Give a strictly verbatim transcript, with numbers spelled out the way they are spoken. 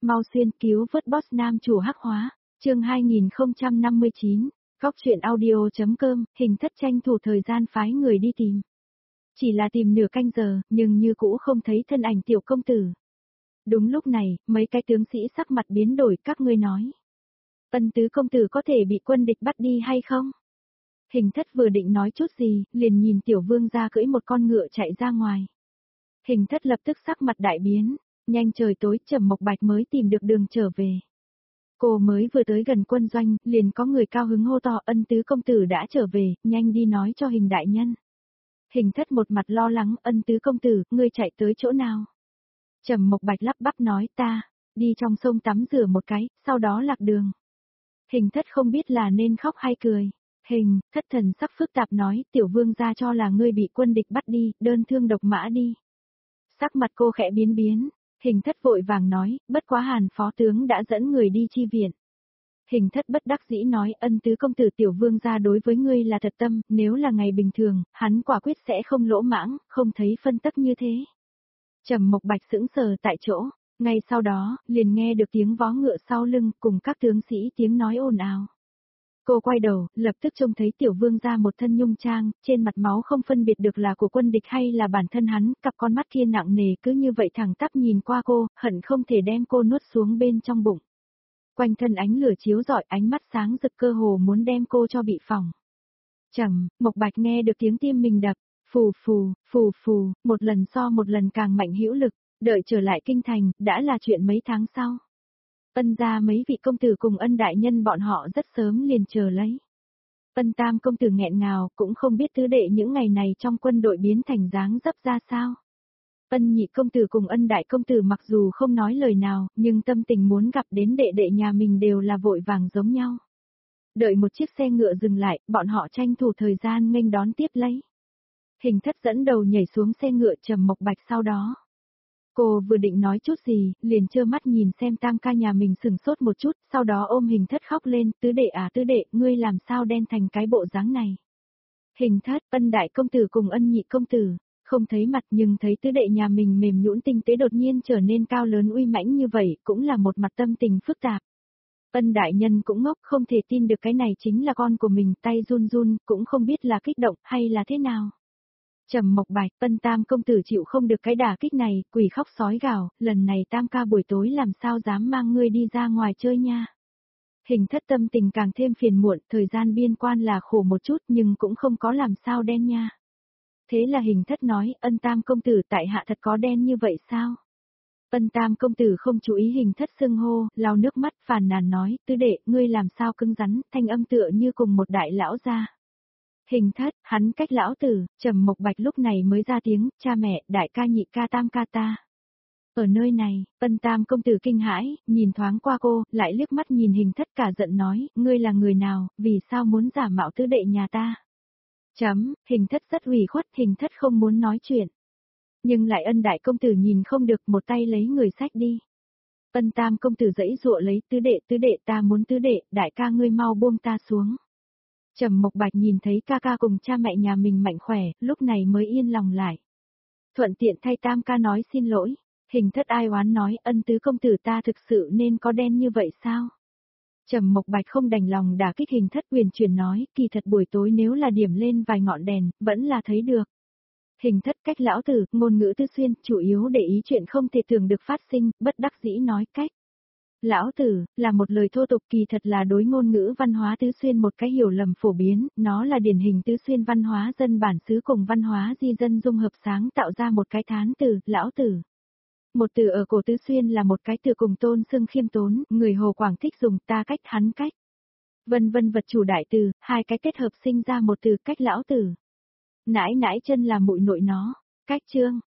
mau xuyên cứu vớt boss nam chủ hắc hóa, chương hai nghìn không trăm năm mươi chín, góc truyện audio.com, Hình Thất tranh thủ thời gian phái người đi tìm. Chỉ là tìm nửa canh giờ, nhưng như cũ không thấy thân ảnh tiểu công tử. Đúng lúc này, mấy cái tướng sĩ sắc mặt biến đổi, các ngươi nói. Ân tứ công tử có thể bị quân địch bắt đi hay không? Hình Thất vừa định nói chút gì, liền nhìn tiểu vương ra cưỡi một con ngựa chạy ra ngoài. Hình Thất lập tức sắc mặt đại biến, nhanh trời tối Trầm Mộc Bạch mới tìm được đường trở về. Cô mới vừa tới gần quân doanh, liền có người cao hứng hô to, Ân tứ công tử đã trở về, nhanh đi nói cho Hình đại nhân. Hình Thất một mặt lo lắng, Ân tứ công tử, ngươi chạy tới chỗ nào? Trầm Mộc Bạch lắp bắp nói, ta, đi trong sông tắm rửa một cái, sau đó lạc đường. Hình Thất không biết là nên khóc hay cười. Hình, Thất thần sắc phức tạp nói, tiểu vương gia cho là ngươi bị quân địch bắt đi, đơn thương độc mã đi. Sắc mặt cô khẽ biến biến, Hình Thất vội vàng nói, bất quá Hàn phó tướng đã dẫn người đi chi viện. Hình Thất bất đắc dĩ nói, Ân tứ công tử tiểu vương gia đối với ngươi là thật tâm, nếu là ngày bình thường, hắn quả quyết sẽ không lỗ mãng, không thấy phân tắc như thế. Trầm Mộc Bạch sững sờ tại chỗ, ngay sau đó, liền nghe được tiếng vó ngựa sau lưng, cùng các tướng sĩ tiếng nói ồn ào. Cô quay đầu, lập tức trông thấy tiểu vương gia một thân nhung trang, trên mặt máu không phân biệt được là của quân địch hay là bản thân hắn, cặp con mắt kia nặng nề cứ như vậy thẳng tắp nhìn qua cô, hận không thể đem cô nuốt xuống bên trong bụng. Quanh thân ánh lửa chiếu rọi, ánh mắt sáng rực cơ hồ muốn đem cô cho bị phỏng. Trầm Mộc Bạch nghe được tiếng tim mình đập, phù phù, phù phù, một lần so một lần càng mạnh hữu lực, đợi trở lại kinh thành, đã là chuyện mấy tháng sau. Ân gia mấy vị công tử cùng Ân đại nhân bọn họ rất sớm liền chờ lấy. Ân tam công tử nghẹn ngào, cũng không biết tứ đệ những ngày này trong quân đội biến thành dáng dấp ra sao. Ân nhị công tử cùng Ân đại công tử mặc dù không nói lời nào, nhưng tâm tình muốn gặp đến đệ đệ nhà mình đều là vội vàng giống nhau. Đợi một chiếc xe ngựa dừng lại, bọn họ tranh thủ thời gian nghênh đón tiếp lấy. Hình Thất dẫn đầu nhảy xuống xe ngựa Trầm Mộc Bạch sau đó. Cô vừa định nói chút gì, liền trơ mắt nhìn xem tam ca nhà mình sừng sốt một chút, sau đó ôm Hình Thất khóc lên, tứ đệ à tứ đệ, ngươi làm sao đen thành cái bộ dáng này. Hình Thất, Ân đại công tử cùng Ân nhị công tử, không thấy mặt nhưng thấy tứ đệ nhà mình mềm nhũn tinh tế đột nhiên trở nên cao lớn uy mãnh như vậy, cũng là một mặt tâm tình phức tạp. Ân đại nhân cũng ngốc, không thể tin được cái này chính là con của mình, tay run run, cũng không biết là kích động hay là thế nào. Trầm Mộc Bạch, Ân tam công tử chịu không được cái đả kích này, quỷ khóc sói gào, lần này tam ca buổi tối làm sao dám mang ngươi đi ra ngoài chơi nha. Hình Thất tâm tình càng thêm phiền muộn, thời gian biên quan là khổ một chút nhưng cũng không có làm sao đen nha. Thế là Hình Thất nói, Ân tam công tử tại hạ thật có đen như vậy sao? Ân tam công tử không chú ý Hình Thất xưng hô, lau nước mắt phàn nàn nói, tứ đệ, ngươi làm sao cứng rắn, thanh âm tựa như cùng một đại lão gia. Hình Thất, hắn cách lão tử, Trầm Mộc Bạch lúc này mới ra tiếng, cha mẹ, đại ca nhị ca tam ca ta. Ở nơi này, Ân tam công tử kinh hãi, nhìn thoáng qua cô, lại liếc mắt nhìn Hình Thất cả giận nói, ngươi là người nào, vì sao muốn giả mạo tứ đệ nhà ta. Chấm, Hình Thất rất ủy khuất, Hình Thất không muốn nói chuyện. Nhưng lại Ân đại công tử nhìn không được, một tay lấy người sách đi. Ân tam công tử giãy giụa lấy, tứ đệ tứ đệ ta muốn tứ đệ, đại ca ngươi mau buông ta xuống. Trầm Mộc Bạch nhìn thấy ca ca cùng cha mẹ nhà mình mạnh khỏe, lúc này mới yên lòng lại. Thuận tiện thay tam ca nói xin lỗi, Hình Thất ai oán nói, Ân tứ công tử ta thực sự nên có đen như vậy sao? Trầm Mộc Bạch không đành lòng đả kích Hình Thất, huyền chuyển nói, kỳ thật buổi tối nếu là điểm lên vài ngọn đèn, vẫn là thấy được. Hình Thất cách lão tử, ngôn ngữ tứ xuyên, chủ yếu để ý chuyện không thể tưởng được phát sinh, bất đắc dĩ nói cách. Lão tử, là một lời thô tục, kỳ thật là đối ngôn ngữ văn hóa tứ xuyên một cái hiểu lầm phổ biến, nó là điển hình tứ xuyên văn hóa dân bản xứ cùng văn hóa di dân dung hợp sáng tạo ra một cái thán từ, lão tử. Một từ ở cổ tứ xuyên là một cái từ cùng tôn xưng khiêm tốn, người Hồ Quảng thích dùng ta cách hắn cách. Vân vân vật chủ đại từ, hai cái kết hợp sinh ra một từ cách lão tử. Nãi nãi chân là muội nội nó, cách chương.